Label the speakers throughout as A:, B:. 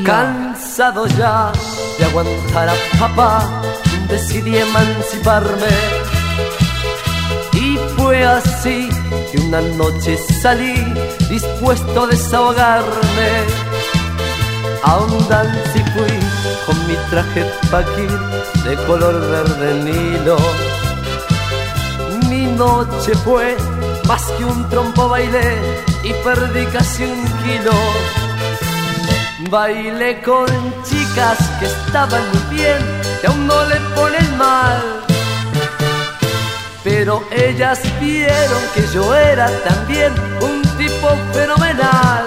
A: Cansado ya de aguantar a papá, decidí emanciparme. Y fue así que una noche salí dispuesto a desahogarme. A un dance fui con mi traje paquín de color verde Nilo. Mi noche fue más que un trompo, bailé y perdí casi 1 kilo. Bailé con chicas que estaban muy bien, que aún no le ponen mal, pero ellas vieron que yo era también un tipo fenomenal.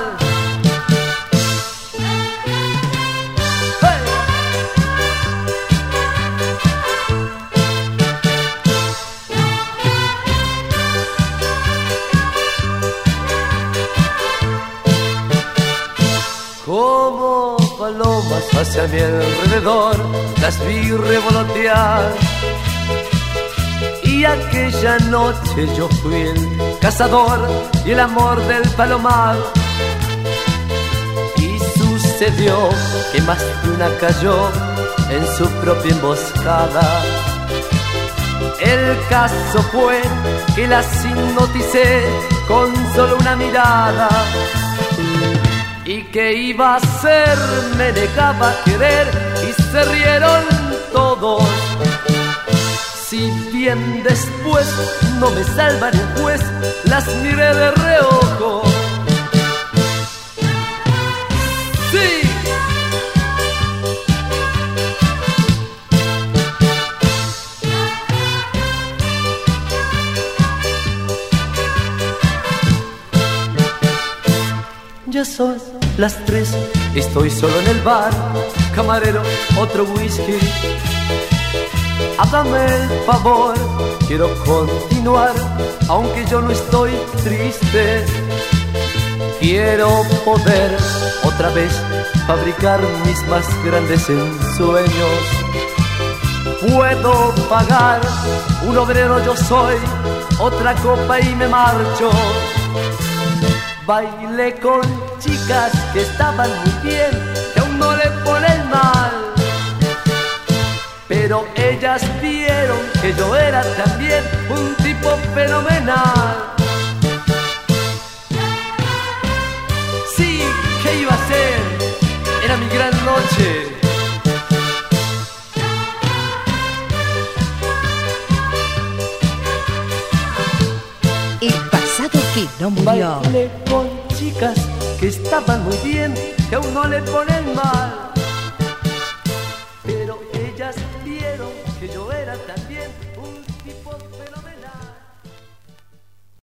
A: Como palomas hacia mi alrededor las vi revolotear, y aquella noche yo fui el cazador y el amor del palomar. Y sucedió que más de una cayó en su propia emboscada. El caso fue que las hipnoticé con solo una mirada, y que iba a ser, me negaba a querer, y se rieron todos. Si bien después no me salvan el juez, las miré de reojo. ¡Sí! Ya son las 3, estoy solo en el bar. Camarero, otro whisky. Hágame el favor, quiero continuar, aunque yo no estoy triste. Quiero poder otra vez fabricar mis más grandes ensueños. Puedo pagar, un obrero yo soy, otra copa y me marcho. Bailé con chicas que estaban muy bien, que aún no le ponen mal, pero ellas vieron que yo era también un tipo fenomenal. Sí, ¿qué iba a ser? Era mi gran noche.
B: El pasado que no murió.
A: Bailé con chicas que estaban muy bien, que aún no le ponen mal,